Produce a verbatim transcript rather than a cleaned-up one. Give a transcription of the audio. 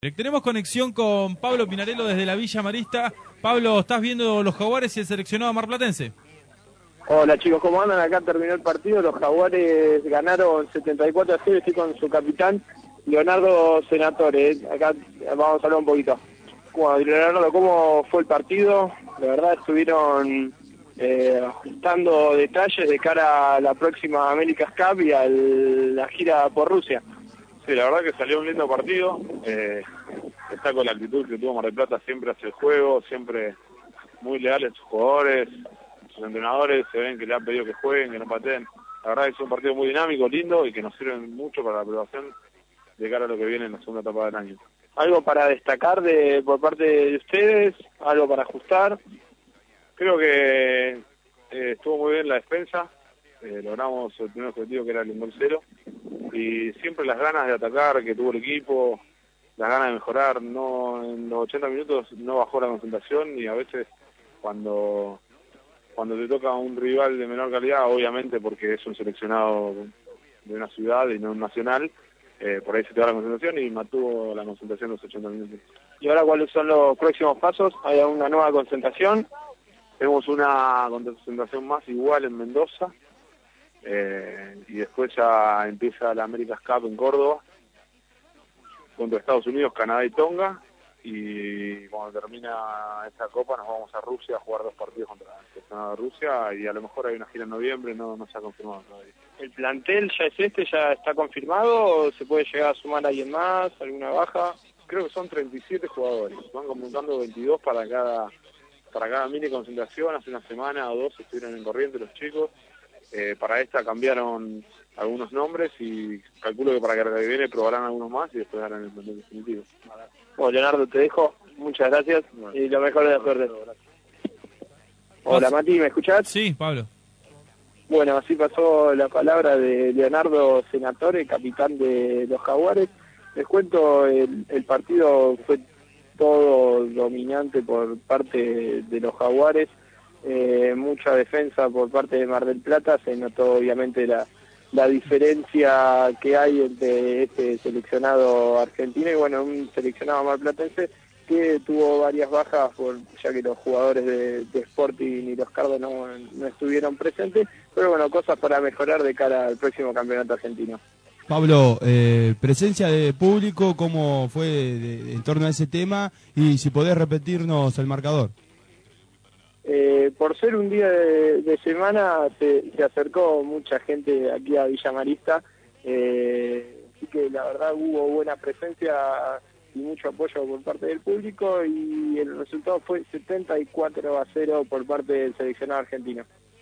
Tenemos conexión con Pablo Pinarello desde la Villa Marista. Pablo, ¿estás viendo los Jaguares y el seleccionado marplatense? Hola chicos, ¿cómo andan? Acá terminó el partido, los Jaguares ganaron setenta y cuatro a cero, estoy con su capitán Leonardo Senatore. Acá vamos a hablar un poquito. Bueno, Leonardo, ¿cómo fue el partido? La verdad estuvieron eh, ajustando detalles de cara a la próxima America's Cup y a la gira por Rusia. Sí, la verdad que salió un lindo partido. Eh, está con la actitud que tuvo Mar del Plata siempre hacia el juego, siempre muy leales a sus jugadores, sus entrenadores, se ven que le han pedido que jueguen, que no pateen. La verdad que es un partido muy dinámico, lindo y que nos sirve mucho para la aprobación de cara a lo que viene en la segunda etapa del año. ¿Algo para destacar de por parte de ustedes? ¿Algo para ajustar? Creo que eh, estuvo muy bien la defensa, eh, logramos el primer objetivo que era el gol cero, y siempre las ganas de atacar que tuvo el equipo, las ganas de mejorar. No, en los ochenta minutos no bajó la concentración, y a veces cuando cuando te toca un rival de menor calidad, obviamente porque es un seleccionado de una ciudad y no un nacional, eh, por ahí se te va la concentración, y mantuvo la concentración los ochenta minutos. ¿Y ahora cuáles son los próximos pasos? ¿Hay una nueva concentración? Tenemos una concentración más igual en Mendoza, eh, y después ya empieza la America's Cup en Córdoba, contra Estados Unidos, Canadá y Tonga, y cuando termina esta copa nos vamos a Rusia a jugar dos partidos contra el seleccionado de Rusia, y a lo mejor hay una gira en noviembre, no, no se ha confirmado todavía. ¿El plantel ya es este, ya está confirmado, o se puede llegar a sumar a alguien más, alguna baja? Creo que son treinta y siete jugadores, van convocando veintidós para cada para cada mini concentración. Hace una semana o dos estuvieron en corriente los chicos, eh, para esta cambiaron algunos nombres y calculo que para que viene probarán algunos más y después harán el plantel definitivo. Bueno, Leonardo, te dejo, muchas gracias, bueno, y lo mejor de la suerte. Hola Mati, ¿me escuchás? Sí, Pablo. Bueno, así pasó la palabra de Leonardo Senatore, capitán de los Jaguares. Les cuento, el, el partido fue todo dominante por parte de los Jaguares, eh, mucha defensa por parte de Mar del Plata. Se notó obviamente la, la diferencia que hay entre este seleccionado argentino y bueno, un seleccionado marplatense que tuvo varias bajas, por, ya que los jugadores de, de Sporting y los Cardos no, no estuvieron presentes, pero bueno, cosas para mejorar de cara al próximo campeonato argentino. Pablo, eh, presencia de público, ¿cómo fue de, de, en torno a ese tema? Y si podés repetirnos el marcador. Eh, por ser un día de, de semana, se, se acercó mucha gente aquí a Villa Marista, eh, así que la verdad hubo buena presencia y mucho apoyo por parte del público, y el resultado fue setenta y cuatro a cero por parte del seleccionado argentino.